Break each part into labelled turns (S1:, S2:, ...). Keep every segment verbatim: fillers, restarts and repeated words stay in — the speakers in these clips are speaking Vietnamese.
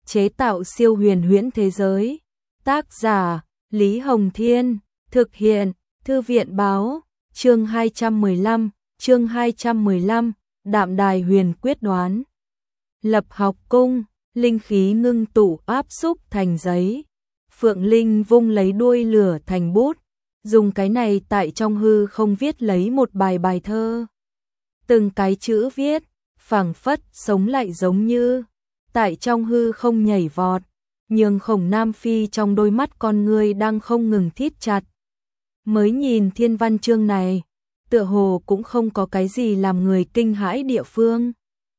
S1: chế tạo siêu huyền huyễn thế giới. Tác giả Lý Hồng Thiên, thực hiện Thư viện Báo. Chương hai trăm mười lăm, chương hai trăm mười lăm, Đạm Đài Huyền Quyết Đoán. Lập học cung, linh khí ngưng tụ áp xúc thành giấy. Phượng Linh vung lấy đuôi lửa thành bút, dùng cái này tại trong hư không viết lấy một bài bài thơ. Từng cái chữ viết, phảng phất sống lại giống như tại trong hư không nhảy vọt, nhường Khổng Nam Phi trong đôi mắt con người đang không ngừng thít chặt. Mới nhìn thiên văn chương này, tựa hồ cũng không có cái gì làm người kinh hãi địa phương.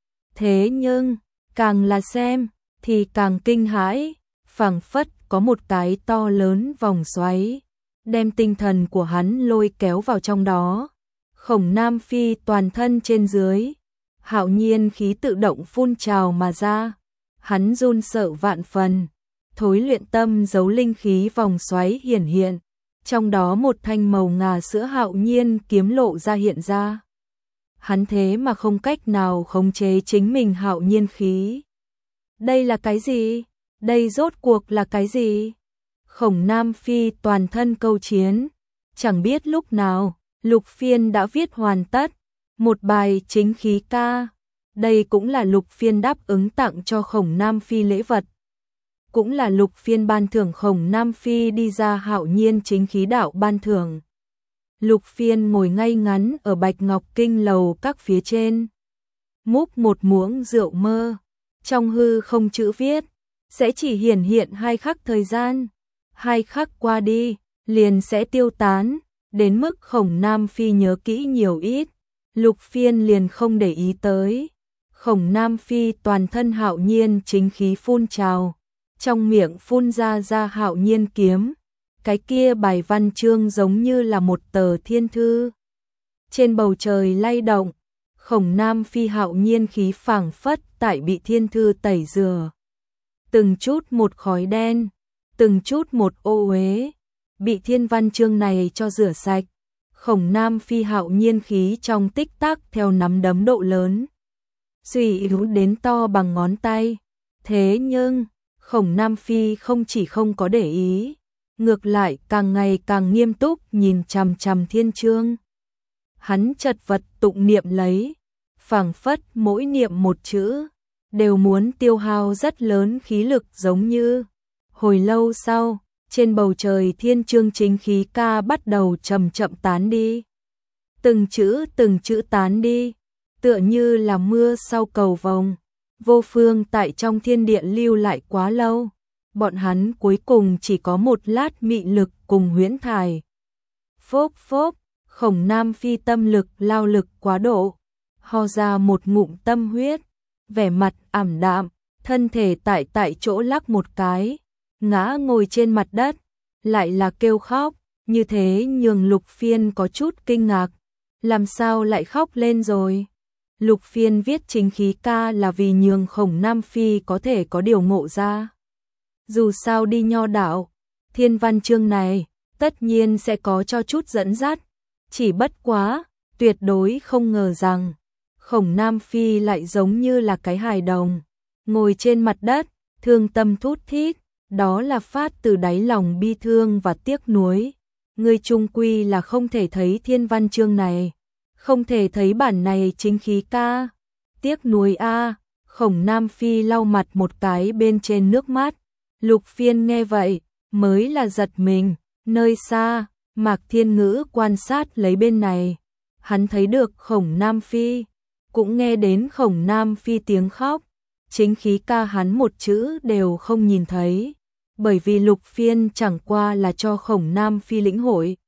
S1: Thế nhưng, càng là xem, thì càng kinh hãi, phảng phất có một cái to lớn vòng xoáy, đem tinh thần của hắn lôi kéo vào trong đó. Khổng Nam Phi toàn thân trên dưới, hạo nhiên khí tự động phun trào mà ra, hắn run sợ vạn phần, thối luyện tâm giấu linh khí vòng xoáy hiển hiện, trong đó một thanh màu ngà sữa hạo nhiên kiếm lộ ra hiện ra. Hắn thế mà không cách nào khống chế chính mình hạo nhiên khí. Đây là cái gì? Đây rốt cuộc là cái gì? Khổng Nam Phi toàn thân câu chiến, chẳng biết lúc nào, Lục Phiên đã viết hoàn tất, một bài chính khí ca. Đây cũng là Lục Phiên đáp ứng tặng cho Khổng Nam Phi lễ vật. Cũng là Lục Phiên ban thưởng Khổng Nam Phi đi ra hạo nhiên chính khí đạo ban thưởng. Lục Phiên ngồi ngay ngắn ở Bạch Ngọc Kinh lầu các phía trên, múc một muỗng rượu mơ, trong hư không chữ viết, sẽ chỉ hiển hiện hai khắc thời gian, hai khắc qua đi, liền sẽ tiêu tán, đến mức Khổng Nam Phi nhớ kỹ nhiều ít, Lục Phiên liền không để ý tới. Khổng Nam Phi toàn thân hạo nhiên chính khí phun trào, trong miệng phun ra ra hạo nhiên kiếm, cái kia bài văn chương giống như là một tờ thiên thư. Trên bầu trời lay động, Khổng Nam Phi hạo nhiên khí phảng phất tại bị thiên thư tẩy rửa. Từng chút một khói đen, từng chút một ô uế, bị thiên văn chương này cho rửa sạch. Khổng Nam Phi hạo nhiên khí trong tích tắc theo nắm đấm độ lớn, suy yếu đến to bằng ngón tay. Thế nhưng, Khổng Nam Phi không chỉ không có để ý, ngược lại càng ngày càng nghiêm túc nhìn chằm chằm thiên chương. Hắn chật vật tụng niệm lấy, phảng phất mỗi niệm một chữ, đều muốn tiêu hao rất lớn khí lực giống như. Hồi lâu sau, trên bầu trời thiên chương chính khí ca bắt đầu chậm chậm tán đi. Từng chữ từng chữ tán đi, tựa như là mưa sau cầu vồng, vô phương tại trong thiên địa lưu lại quá lâu. Bọn hắn cuối cùng chỉ có một lát mị lực cùng huyễn thải. Phốc phốc, Khổng Nam Phi tâm lực lao lực quá độ, ho ra một ngụm tâm huyết, vẻ mặt ảm đạm, thân thể tại tại chỗ lắc một cái, ngã ngồi trên mặt đất, lại là kêu khóc, như thế nhường Lục Phiên có chút kinh ngạc, làm sao lại khóc lên rồi? Lục Phiên viết chính khí ca là vì nhường Khổng Nam Phi có thể có điều ngộ ra. Dù sao đi nho đạo, thiên văn chương này, tất nhiên sẽ có cho chút dẫn dắt, chỉ bất quá, tuyệt đối không ngờ rằng, Khổng Nam Phi lại giống như là cái hài đồng, ngồi trên mặt đất, thương tâm thút thít, đó là phát từ đáy lòng bi thương và tiếc nuối. Ngươi chung quy là không thể thấy thiên văn chương này, không thể thấy bản này chính khí ca. Tiếc nuối a. Khổng Nam Phi lau mặt một cái bên trên nước mắt. Lục Phiên nghe vậy, mới là giật mình, nơi xa, Mạc Thiên Ngữ quan sát lấy bên này. Hắn thấy được Khổng Nam Phi, cũng nghe đến Khổng Nam Phi tiếng khóc, chính khí ca hắn một chữ đều không nhìn thấy, bởi vì Lục Phiên chẳng qua là cho Khổng Nam Phi lĩnh hội.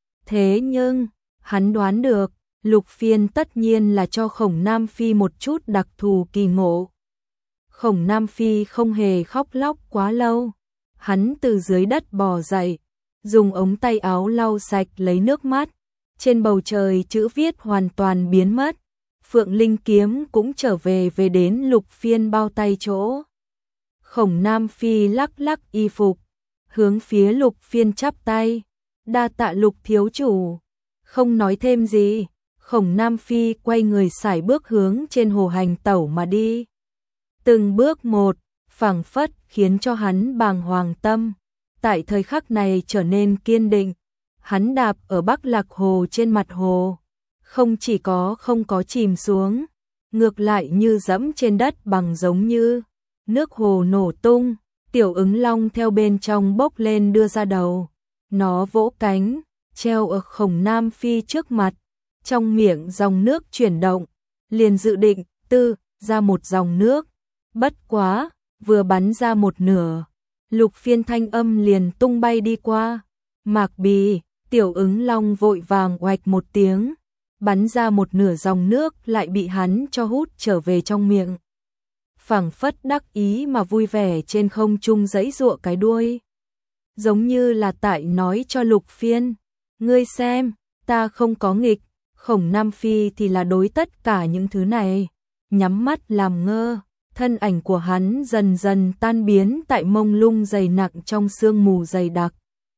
S1: Thế nhưng, hắn đoán được, Lục Phiên tất nhiên là cho Khổng Nam Phi một chút đặc thù kỳ ngộ. Khổng Nam Phi không hề khóc lóc quá lâu, hắn từ dưới đất bò dậy, dùng ống tay áo lau sạch lấy nước mắt, trên bầu trời chữ viết hoàn toàn biến mất, Phượng Linh kiếm cũng trở về về đến Lục Phiên bao tay chỗ. Khổng Nam Phi lắc lắc y phục, hướng phía Lục Phiên chắp tay, đa tạ Lục thiếu chủ. Không nói thêm gì, Khổng Nam Phi quay người sải bước hướng trên hồ hành tẩu mà đi. Từng bước một, phảng phất khiến cho hắn bàng hoàng tâm. Tại thời khắc này trở nên kiên định, hắn đạp ở Bắc Lạc Hồ trên mặt hồ, không chỉ có không có chìm xuống, ngược lại như dẫm trên đất bằng giống như nước hồ nổ tung, tiểu ứng long theo bên trong bốc lên đưa ra đầu, nó vỗ cánh, treo ở Khổng Nam Phi trước mặt, trong miệng dòng nước chuyển động, liền dự định tư ra một dòng nước, bất quá, vừa bắn ra một nửa, Lục Phiên thanh âm liền tung bay đi qua, Mạc Bì, tiểu ứng long vội vàng oạch một tiếng, bắn ra một nửa dòng nước lại bị hắn cho hút trở về trong miệng. Phảng phất đắc ý mà vui vẻ trên không trung giãy giụa cái đuôi. Giống như là tại nói cho Lục Phiên, ngươi xem, ta không có nghịch, Khổng Nam Phi thì là đối tất cả những thứ này. Nhắm mắt làm ngơ, thân ảnh của hắn dần dần tan biến tại mông lung dày nặng trong sương mù dày đặc.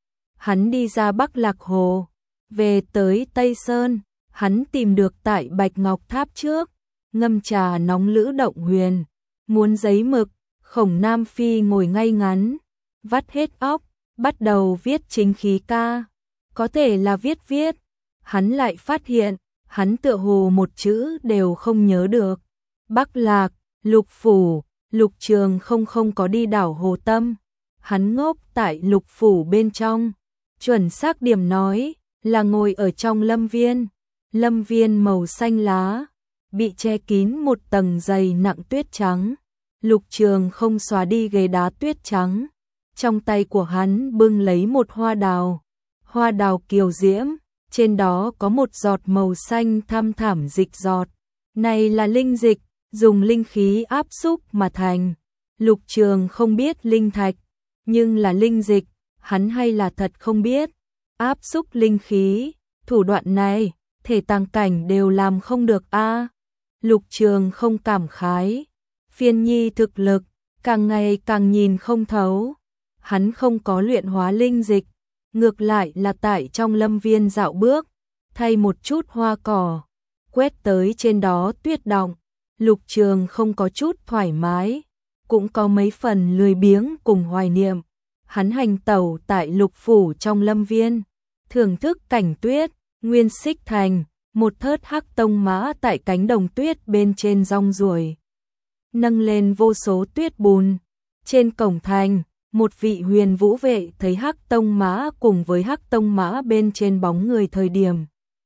S1: Hắn đi ra Bắc Lạc Hồ, về tới Tây Sơn, hắn tìm được tại Bạch Ngọc Tháp trước, ngâm trà nóng Lữ Động Huyền, muốn giấy mực, Khổng Nam Phi ngồi ngay ngắn, vắt hết óc, bắt đầu viết chính khí ca, có thể là viết viết, hắn lại phát hiện, hắn tựa hồ một chữ đều không nhớ được. Bắc Lạc, Lục Phủ, Lục Trường không không có đi đảo Hồ Tâm, hắn ngốc tại Lục Phủ bên trong, chuẩn xác điểm nói là ngồi ở trong lâm viên, lâm viên màu xanh lá, bị che kín một tầng dày nặng tuyết trắng, Lục Trường không xóa đi ghế đá tuyết trắng, trong tay của hắn bưng lấy một hoa đào, hoa đào kiều diễm, trên đó có một giọt màu xanh thăm thẳm dịch giọt, này là linh dịch, dùng linh khí áp xúc mà thành. Lục Trường không biết linh thạch, nhưng là linh dịch, hắn hay là thật không biết. Áp xúc linh khí, thủ đoạn này, thể tàng cảnh đều làm không được a. Lục Trường không cảm khái, Phiên Nhi thực lực, càng ngày càng nhìn không thấu. Hắn không có luyện hóa linh dịch, ngược lại là tại trong lâm viên dạo bước, thay một chút hoa cỏ, quét tới trên đó tuyết động. Lục Trường không có chút thoải mái, cũng có mấy phần lười biếng cùng hoài niệm. Hắn hành tẩu tại Lục Phủ trong lâm viên, thưởng thức cảnh tuyết, Nguyên Xích Thành, một thớt hắc tông mã tại cánh đồng tuyết bên trên rong ruổi, nâng lên vô số tuyết bùn. Trên cổng thành, một vị huyền vũ vệ thấy hắc tông mã cùng với hắc tông mã bên trên bóng người thời điểm,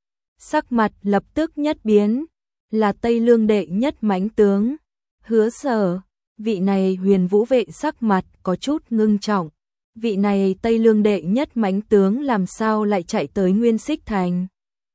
S1: sắc mặt lập tức nhất biến, là Tây Lương đệ nhất mãnh tướng, Hứa Sở. Vị này huyền vũ vệ sắc mặt có chút ngưng trọng, vị này Tây Lương đệ nhất mãnh tướng làm sao lại chạy tới Nguyên Xích Thành.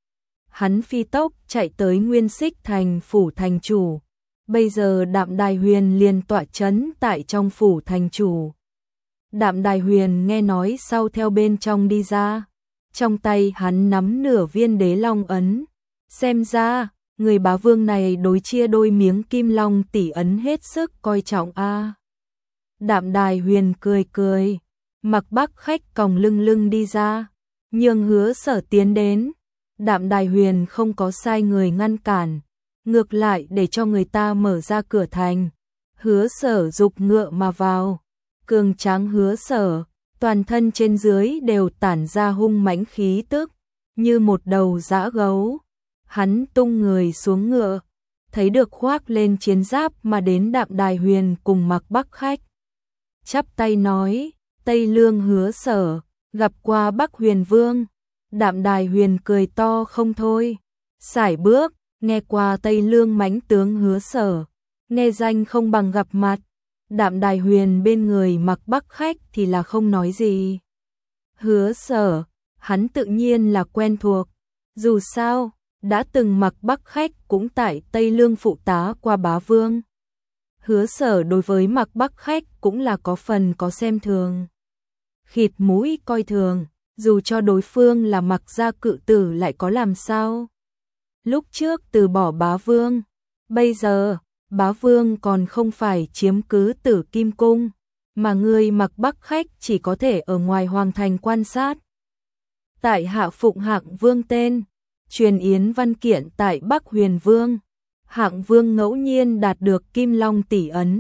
S1: Hắn phi tốc chạy tới Nguyên Xích Thành phủ thành chủ, bây giờ Đạm Đài Huyền liền tọa chấn tại trong phủ thành chủ. Đạm Đài Huyền nghe nói sau theo bên trong đi ra, trong tay hắn nắm nửa viên đế long ấn, xem ra người bá vương này đối chia đôi miếng kim long tỷ ấn hết sức coi trọng a. À. Đạm Đài Huyền cười cười, Mặc Bắc khách còng lưng lưng đi ra, nhường Hứa Sở tiến đến. Đạm Đài Huyền không có sai người ngăn cản, ngược lại để cho người ta mở ra cửa thành. Hứa Sở dục ngựa mà vào, cường tráng Hứa Sở, toàn thân trên dưới đều tản ra hung mãnh khí tức, như một đầu dã gấu. Hắn tung người xuống ngựa, thấy được khoác lên chiến giáp mà đến Đạm Đài Huyền cùng Mặc Bắc khách. Chắp tay nói, Tây Lương Hứa Sở, gặp qua Bắc Huyền Vương. Đạm Đài Huyền cười to không thôi, sải bước, nghe qua Tây Lương mãnh tướng Hứa Sở, nghe danh không bằng gặp mặt. Đạm Đài Huyền bên người Mặc Bắc khách thì là không nói gì. Hứa Sở, hắn tự nhiên là quen thuộc, dù sao, đã từng Mặc Bắc khách cũng tại Tây Lương phụ tá qua bá vương. Hứa Sở đối với Mặc Bắc khách cũng là có phần có xem thường, khịt mũi coi thường, dù cho đối phương là Mặc gia cự tử lại có làm sao. Lúc trước từ bỏ bá vương, bây giờ bá vương còn không phải chiếm cứ Tử Kim Cung, mà người Mặc Bắc khách chỉ có thể ở ngoài hoàng thành quan sát. Tại hạ phụng Hạng Vương tên, truyền yến văn kiện tại Bắc Huyền Vương. Hạng Vương ngẫu nhiên đạt được Kim Long tỷ ấn,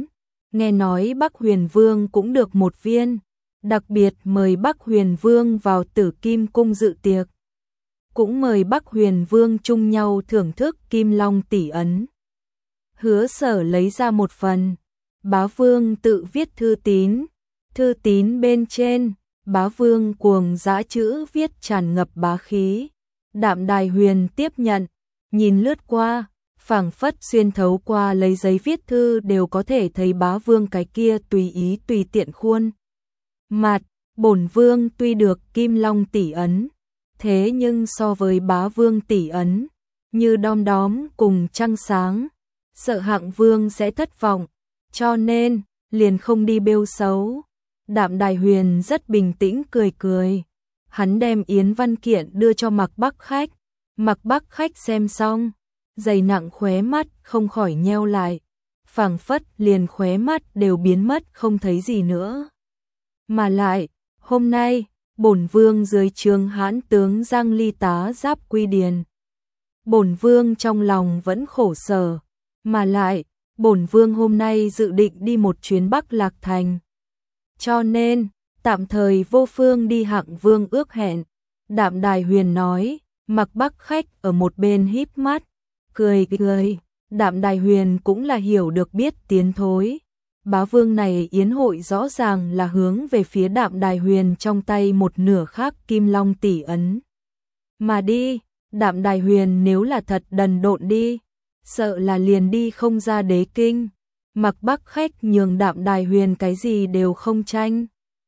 S1: nghe nói Bắc Huyền Vương cũng được một viên, đặc biệt mời Bắc Huyền Vương vào Tử Kim cung dự tiệc. Cũng mời Bắc Huyền Vương chung nhau thưởng thức Kim Long tỷ ấn. Hứa Sở lấy ra một phần, Bá Vương tự viết thư tín, thư tín bên trên, Bá Vương cuồng dã chữ viết tràn ngập bá khí. Đạm Đài Huyền tiếp nhận, nhìn lướt qua, phảng phất xuyên thấu qua lấy giấy viết thư đều có thể thấy Bá Vương cái kia tùy ý tùy tiện khuôn mặt. Bổn Vương tuy được Kim Long tỷ ấn, thế nhưng so với Bá Vương tỷ ấn, như đom đóm cùng trăng sáng, sợ Hạng Vương sẽ thất vọng, cho nên liền không đi bêu xấu. Đạm Đài Huyền rất bình tĩnh cười cười, hắn đem yến văn kiện đưa cho Mạc Bắc Khách. Mạc Bắc Khách xem xong, dày nặng khóe mắt không khỏi nheo lại, phảng phất liền khóe mắt đều biến mất không thấy gì nữa. Mà lại, hôm nay, bổn Vương dưới trướng hãn tướng Giang Ly tá giáp quy điền. Bổn Vương trong lòng vẫn khổ sở, mà lại, bổn Vương hôm nay dự định đi một chuyến Bắc Lạc Thành. Cho nên, tạm thời vô phương đi Hạng Vương ước hẹn. Đạm Đài Huyền nói, Mạc Bắc Khách ở một bên híp mắt, cười cười. Đạm Đài Huyền cũng là hiểu được biết tiến thối. Bá Vương này yến hội rõ ràng là hướng về phía Đạm Đài Huyền trong tay một nửa khác Kim Long tỷ ấn. Mà đi, Đạm Đài Huyền nếu là thật đần độn đi, sợ là liền đi không ra đế kinh. Mạc Bắc Khách nhường Đạm Đài Huyền cái gì đều không tranh,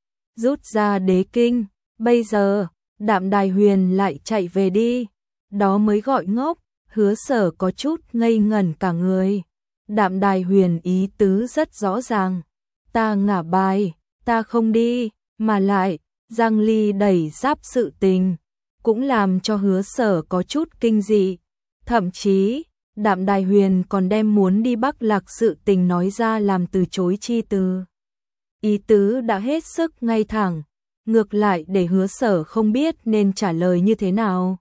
S1: rút ra đế kinh, bây giờ, Đạm Đài Huyền lại chạy về đi, đó mới gọi ngốc. Hứa Sở có chút ngây ngẩn cả người. Đạm Đài Huyền ý tứ rất rõ ràng, ta ngả bài, ta không đi, mà lại, Giang Ly đẩy giáp sự tình, cũng làm cho Hứa Sở có chút kinh dị. Thậm chí, Đạm Đài Huyền còn đem muốn đi Bắc Lạc sự tình nói ra làm từ chối chi từ. Ý tứ đã hết sức ngay thẳng, ngược lại để Hứa Sở không biết nên trả lời như thế nào.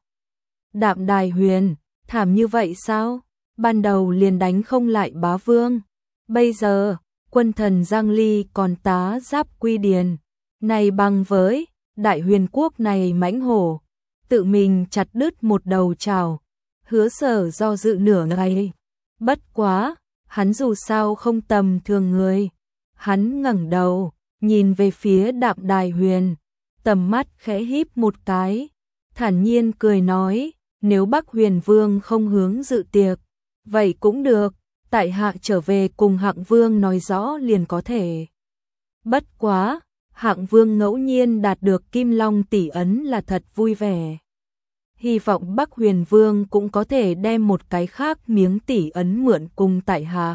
S1: Đạm Đài Huyền, thảm như vậy sao? Ban đầu liền đánh không lại Bá Vương, bây giờ, quân thần Giang Ly còn tá giáp quy điền. Này bằng với, Đại Huyền quốc này mãnh hổ, tự mình chặt đứt một đầu trào. Hứa Sở do dự nửa ngày, bất quá, hắn dù sao không tầm thường người. Hắn ngẩng đầu, nhìn về phía Đạm Đài Huyền, tầm mắt khẽ híp một cái, thản nhiên cười nói, nếu Bắc Huyền Vương không hướng dự tiệc, vậy cũng được, tại hạ trở về cùng Hạng Vương nói rõ liền có thể. Bất quá, Hạng Vương ngẫu nhiên đạt được Kim Long tỷ ấn là thật vui vẻ. Hy vọng Bắc Huyền Vương cũng có thể đem một cái khác miếng tỷ ấn mượn cùng tại hạ.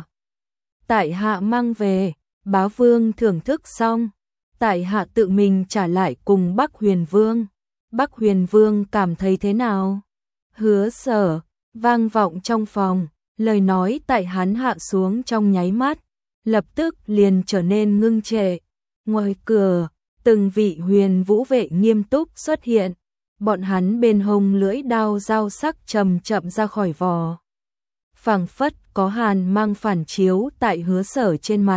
S1: Tại hạ mang về, Bá Vương thưởng thức xong, tại hạ tự mình trả lại cùng Bắc Huyền Vương. Bắc Huyền Vương cảm thấy thế nào? Hứa Sở, vang vọng trong phòng, lời nói tại hắn hạ xuống trong nháy mắt, lập tức liền trở nên ngưng trệ. Ngoài cửa, từng vị huyền vũ vệ nghiêm túc xuất hiện, bọn hắn bên hông lưỡi đao dao sắc chậm chậm ra khỏi vò. Phảng phất có hàn mang phản chiếu tại Hứa Sở trên mặt.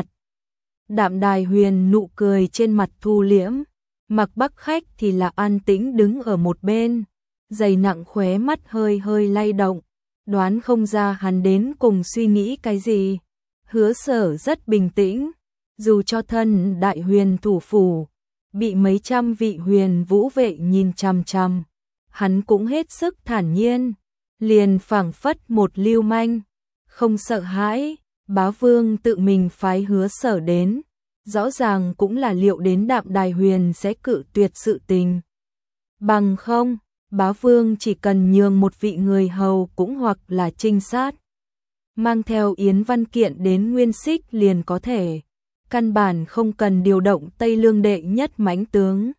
S1: Đạm Đài Huyền nụ cười trên mặt thu liễm, Mạc Bắc Khách thì là an tĩnh đứng ở một bên, dày nặng khóe mắt hơi hơi lay động, đoán không ra hắn đến cùng suy nghĩ cái gì. Hứa Sở rất bình tĩnh, dù cho thân Đại Huyền thủ phủ, bị mấy trăm vị huyền vũ vệ nhìn chằm chằm, hắn cũng hết sức thản nhiên, liền phảng phất một lưu manh, không sợ hãi. Bá Vương tự mình phái Hứa Sở đến, rõ ràng cũng là liệu đến Đạm Đài Huyền sẽ cự tuyệt sự tình. Bằng không, Bá Vương chỉ cần nhường một vị người hầu cũng hoặc là trinh sát, mang theo yến văn kiện đến Nguyên Xích liền có thể, căn bản không cần điều động Tây Lương đệ nhất mãnh tướng.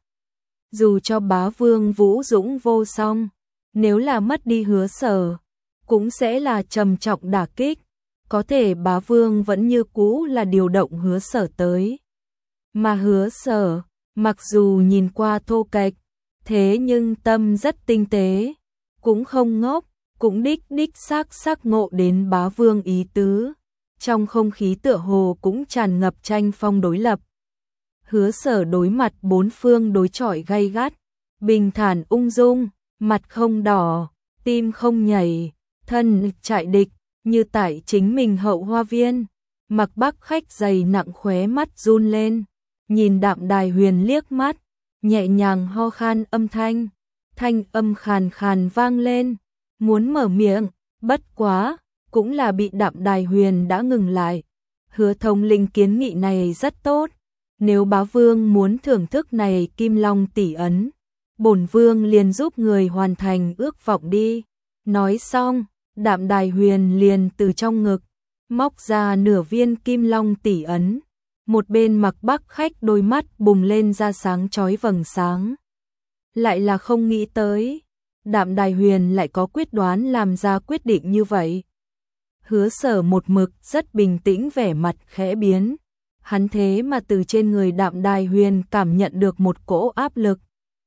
S1: Dù cho Bá Vương vũ dũng vô song, nếu là mất đi Hứa Sở, cũng sẽ là trầm trọng đả kích. Có thể Bá Vương vẫn như cũ là điều động Hứa Sở tới. Mà Hứa Sở, mặc dù nhìn qua thô kệch, thế nhưng tâm rất tinh tế, cũng không ngốc, cũng đích đích xác xác ngộ đến Bá Vương ý tứ. trong không khí tựa hồ cũng tràn ngập tranh phong đối lập. Hứa Sở đối mặt bốn phương đối chọi gay gắt, bình thản ung dung, mặt không đỏ, tim không nhảy, thân chạy địch, như tại chính mình hậu hoa viên. Mặc Bắc Khách dày nặng khóe mắt run lên, nhìn Đạm Đài Huyền liếc mắt, nhẹ nhàng ho khan âm thanh, thanh âm khàn khàn vang lên, muốn mở miệng, bất quá, cũng là bị Đạm Đài Huyền đã ngừng lại. Hứa thống lĩnh kiến nghị này rất tốt, nếu bá vương muốn thưởng thức này Kim Long tỷ ấn, bổn vương liền giúp người hoàn thành ước vọng đi. Nói xong, Đạm Đài Huyền liền từ trong ngực móc ra nửa viên Kim Long tỷ ấn. Một bên Mặc Bắc Khách đôi mắt bùng lên ra sáng chói vầng sáng. Lại là không nghĩ tới, Đạm Đài Huyền lại có quyết đoán làm ra quyết định như vậy. Hứa Sở một mực rất bình tĩnh, vẻ mặt khẽ biến. Hắn thế mà từ trên người Đạm Đài Huyền cảm nhận được một cỗ áp lực.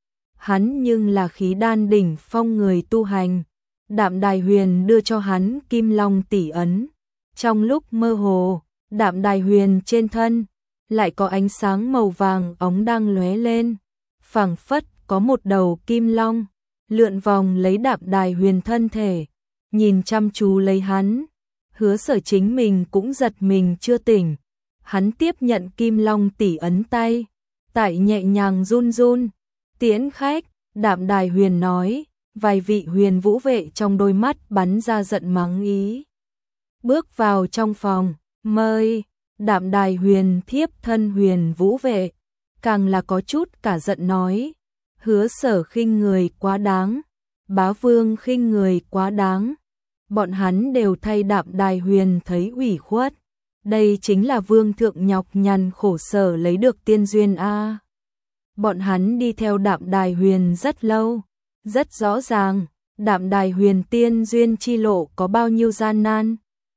S1: Hắn nhưng là khí đan đỉnh phong người tu hành. Đạm Đài Huyền đưa cho hắn Kim Long tỷ ấn. Trong lúc mơ hồ, Đạm Đài Huyền trên thân lại có ánh sáng màu vàng óng đang lóe lên, phảng phất có một đầu kim long lượn vòng lấy Đạm Đài Huyền thân thể, nhìn chăm chú lấy hắn. Hứa Sở chính mình cũng giật mình chưa tỉnh. Hắn tiếp nhận Kim Long tỷ ấn tay, tại nhẹ nhàng run run. Tiễn khách, Đạm Đài Huyền nói, vài vị huyền vũ vệ trong đôi mắt bắn ra giận mắng ý. Bước vào trong phòng, mời. Đạm Đài Huyền thiếp thân huyền vũ vệ, càng là có chút cả giận nói, Hứa Sở khinh người quá đáng, bá vương khinh người quá đáng. Bọn hắn đều thay Đạm Đài Huyền thấy ủy khuất. Đây chính là vương thượng nhọc nhằn khổ sở lấy được tiên duyên a. Bọn hắn đi theo Đạm Đài Huyền rất lâu, rất rõ ràng, Đạm Đài Huyền tiên duyên chi lộ có bao nhiêu gian nan.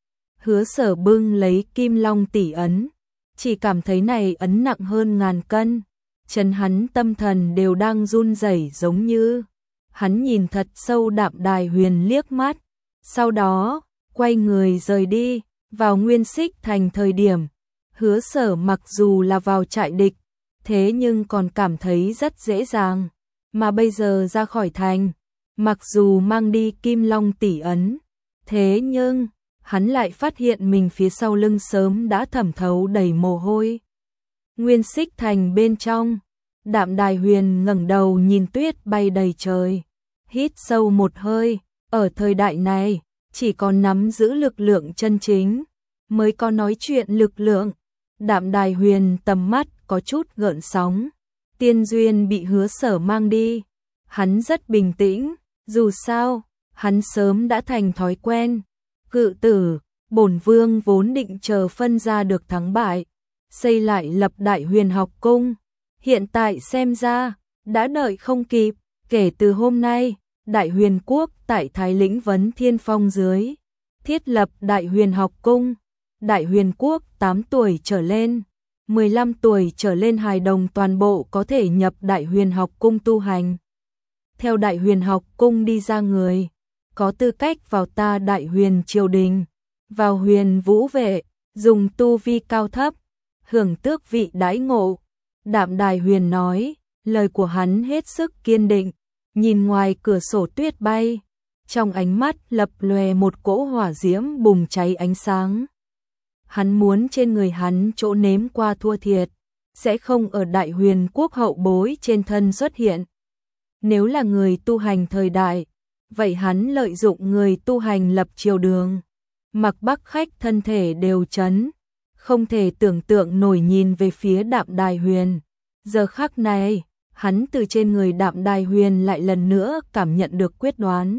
S1: Hứa Sở bưng lấy Kim Long tỷ ấn, chỉ cảm thấy này ấn nặng hơn ngàn cân, chân hắn tâm thần đều đang run rẩy giống như. Hắn nhìn thật sâu Đạm Đài Huyền liếc mắt, sau đó quay người rời đi. Vào Nguyên Xích Thành thời điểm, Hứa Sở mặc dù là vào trại địch, thế nhưng còn cảm thấy rất dễ dàng, mà bây giờ ra khỏi thành, mặc dù mang đi Kim Long tỷ ấn, thế nhưng hắn lại phát hiện mình phía sau lưng sớm đã thẩm thấu đầy mồ hôi. Nguyên Xích Thành bên trong, Đạm Đài Huyền ngẩng đầu nhìn tuyết bay đầy trời, hít sâu một hơi. Ở thời đại này, chỉ có nắm giữ lực lượng chân chính mới có nói chuyện lực lượng. Đạm Đài Huyền tầm mắt có chút gợn sóng. Tiên duyên bị Hứa Sở mang đi, hắn rất bình tĩnh, dù sao, hắn sớm đã thành thói quen. Cự tử, bổn vương vốn định chờ phân ra được thắng bại, xây lại lập Đại Huyền học cung, hiện tại xem ra đã đợi không kịp. Kể từ hôm nay, Đại Huyền quốc tại Thái Lĩnh Vấn Thiên Phong dưới thiết lập Đại Huyền học cung. Đại Huyền quốc tám tuổi trở lên, mười lăm tuổi trở lên hài đồng toàn bộ có thể nhập Đại Huyền học cung tu hành. Theo Đại Huyền học cung đi ra người, có tư cách vào ta Đại Huyền triều đình, vào huyền vũ vệ, dùng tu vi cao thấp, hưởng tước vị đãi ngộ. Đạm Đài Huyền nói, lời của hắn hết sức kiên định, nhìn ngoài cửa sổ tuyết bay, trong ánh mắt lập lòe một cỗ hỏa diễm bùng cháy ánh sáng. Hắn muốn trên người hắn chỗ nếm qua thua thiệt, sẽ không ở Đại Huyền quốc hậu bối trên thân xuất hiện. Nếu là người tu hành thời đại, vậy hắn lợi dụng người tu hành lập triều đường. Mặc Bắc Khách thân thể đều chấn, không thể tưởng tượng nổi nhìn về phía Đạm Đài Huyền. Giờ khắc này, hắn từ trên người Đạm Đài Huyền lại lần nữa cảm nhận được quyết đoán.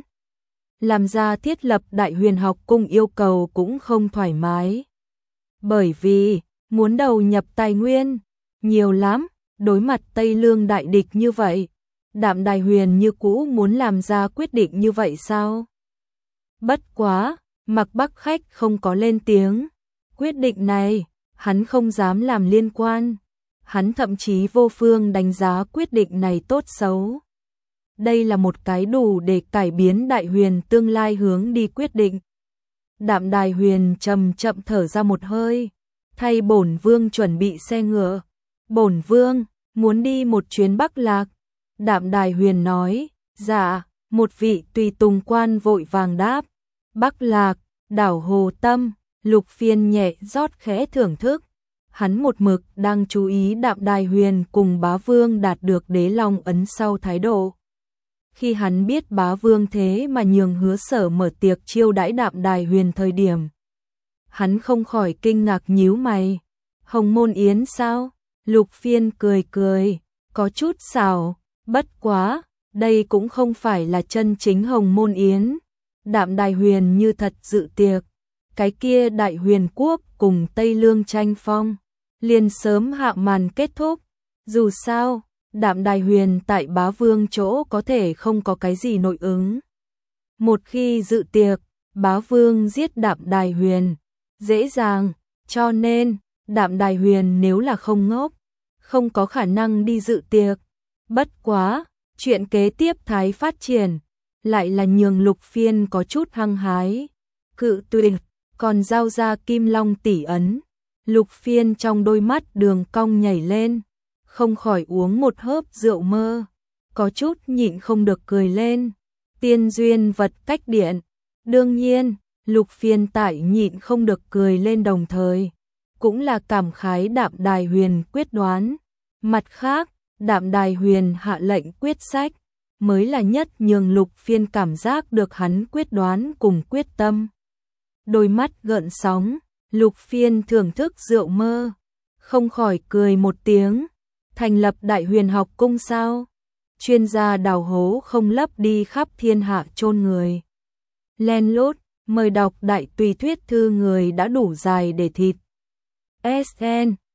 S1: Làm ra thiết lập Đại Huyền học cung yêu cầu cũng không thoải mái. Bởi vì, muốn đầu nhập tài nguyên, nhiều lắm, đối mặt Tây Lương đại địch như vậy. Đạm Đài Huyền như cũ muốn làm ra quyết định như vậy sao? Bất quá, Mặc Bắc Khách không có lên tiếng. Quyết định này, hắn không dám làm liên quan. Hắn thậm chí vô phương đánh giá quyết định này tốt xấu. Đây là một cái đủ để cải biến Đại Huyền tương lai hướng đi quyết định. Đạm Đài Huyền chậm chậm thở ra một hơi, thay bổn vương chuẩn bị xe ngựa. Bổn vương muốn đi một chuyến Bắc Lạc. Đạm Đài Huyền nói, dạ. Một vị tùy tùng quan vội vàng đáp, Bắc Lạc, đảo Hồ Tâm. Lục Phiên nhẹ rót khẽ thưởng thức. Hắn một mực đang chú ý Đạm Đài Huyền cùng bá vương đạt được đế long ấn sau thái độ. Khi hắn biết bá vương thế mà nhường Hứa Sở mở tiệc chiêu đãi Đạm Đài Huyền thời điểm, hắn không khỏi kinh ngạc nhíu mày. Hồng Môn Yến sao? Lục Phiên cười cười, có chút xảo, bất quá, đây cũng không phải là chân chính Hồng Môn Yến. Đạm Đài Huyền như thật dự tiệc, cái kia Đại Huyền Quốc cùng Tây Lương tranh phong, liền sớm hạ màn kết thúc. Dù sao, Đạm Đài Huyền tại bá vương chỗ có thể không có cái gì nội ứng. Một khi dự tiệc, bá vương giết Đạm Đài Huyền, dễ dàng, cho nên, Đạm Đài Huyền nếu là không ngốc, không có khả năng đi dự tiệc. Bất quá, chuyện kế tiếp thái phát triển, lại là nhường Lục Phiên có chút hăng hái. Cự tuyệt, còn giao ra Kim Long tỷ ấn. Lục Phiên trong đôi mắt đường cong nhảy lên, không khỏi uống một hớp rượu mơ, có chút nhịn không được cười lên. Tiên duyên vật cách điện. Đương nhiên, Lục Phiên tại nhịn không được cười lên đồng thời, cũng là cảm khái Đạm Đài Huyền quyết đoán. Mặt khác, Đạm Đài Huyền hạ lệnh quyết sách, mới là nhất nhường Lục Phiên cảm giác được hắn quyết đoán cùng quyết tâm. Đôi mắt gợn sóng, Lục Phiên thưởng thức rượu mơ, không khỏi cười một tiếng. Thành lập Đại Huyền học cung sao? Chuyên gia đào hố không lấp đi khắp thiên hạ chôn người. Len lút, mời đọc đại tùy thuyết thư người đã đủ dài để thịt. ét en